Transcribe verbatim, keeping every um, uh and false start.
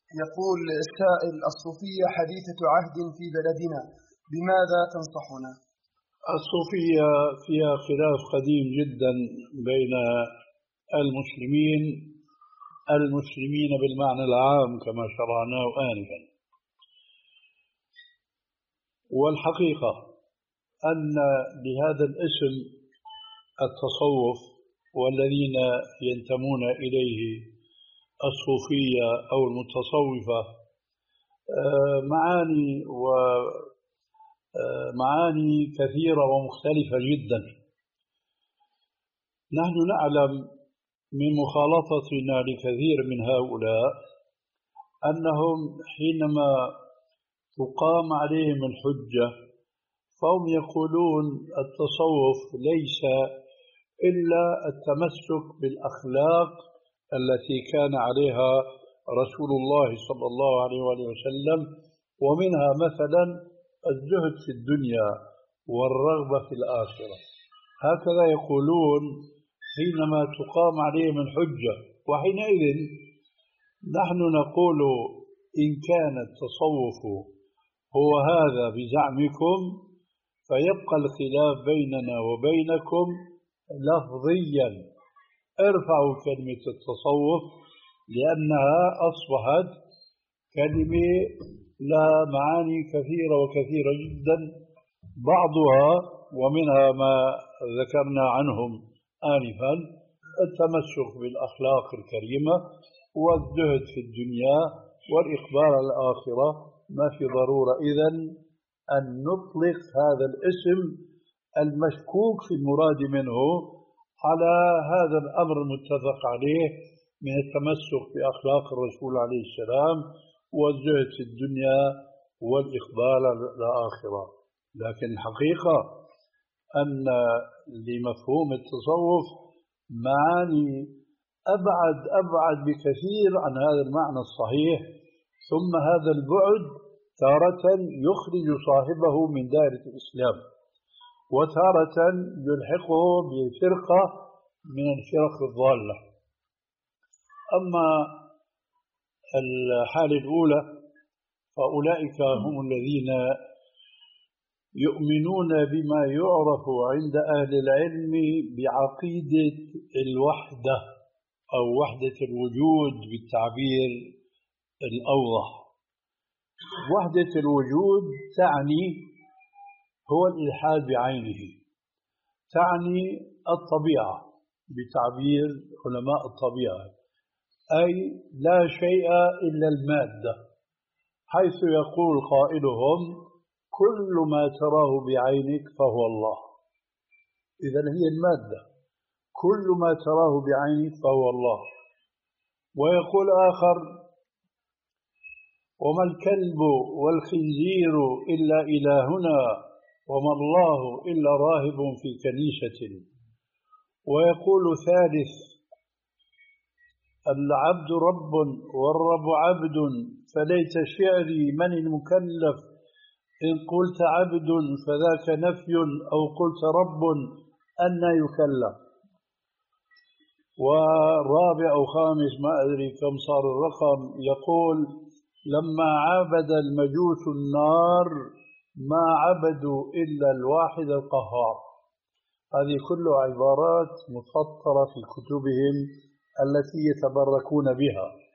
يقول السائل: الصوفية حديثة عهد في بلدنا، بماذا تنصحنا؟ الصوفية فيها خلاف قديم جدا بين المسلمين المسلمين بالمعنى العام كما شرعناه آنفا. والحقيقة أن لهذا الاسم التصوف والذين ينتمون إليه الصوفية أو المتصوفة معاني ومعاني كثيرة ومختلفة جدا. نحن نعلم من مخالطتنا لكثير من هؤلاء أنهم حينما تقام عليهم الحجة فهم يقولون التصوف ليس إلا التمسك بالأخلاق التي كان عليها رسول الله صلى الله عليه وسلم، ومنها مثلا الزهد في الدنيا والرغبة في الآخرة. هكذا يقولون حينما تقام عليهم الحجة. وحينئذ نحن نقول إن كان التصوف هو هذا بزعمكم فيبقى الخلاف بيننا وبينكم لفظيا. ارفعوا كلمة التصوف لأنها أصبحت كلمة لها معاني كثيرة وكثيرة جدا، بعضها ومنها ما ذكرنا عنهم آنفا: التمسك بالأخلاق الكريمة والزهد في الدنيا والإقبال على الآخرة. ما في ضرورة إذن أن نطلق هذا الاسم المشكوك في المراد منه على هذا الأمر المتفق عليه من التمسك بأخلاق الرسول عليه السلام والزهد في الدنيا والإقبال على الآخرة. لكن الحقيقة أن لمفهوم التصوف معاني أبعد أبعد بكثير عن هذا المعنى الصحيح، ثم هذا البعد تارة يخرج صاحبه من دائرة الإسلام وتارة يلحقه بفرقة من الفرق الضالة. أما الحالة الأولى فأولئك هم الذين يؤمنون بما يعرف عند أهل العلم بعقيدة الوحدة أو وحدة الوجود بالتعبير الأوضح. وحدة الوجود تعني هو الإلحاد بعينه، تعني الطبيعة بتعبير علماء الطبيعة، أي لا شيء إلا المادة، حيث يقول قائلهم: كل ما تراه بعينك فهو الله. إذن هي المادة، كل ما تراه بعينك فهو الله. ويقول آخر: وما الكلب والخنزير إلا إلهنا وما الله إلا راهب في كنيسة. ويقول ثالث: العبد رب والرب عبد، فليت شعري من المكلف إن قلت عبد فذاك نفي أو قلت رب أن يكلف. ورابع أو خامس ما أدري كم صار الرقم، يقول: لما عبد المجوس النار ما عبدوا إلا الواحد القهار. هذه كلها عبارات مسطرة في كتبهم التي يتبركون بها.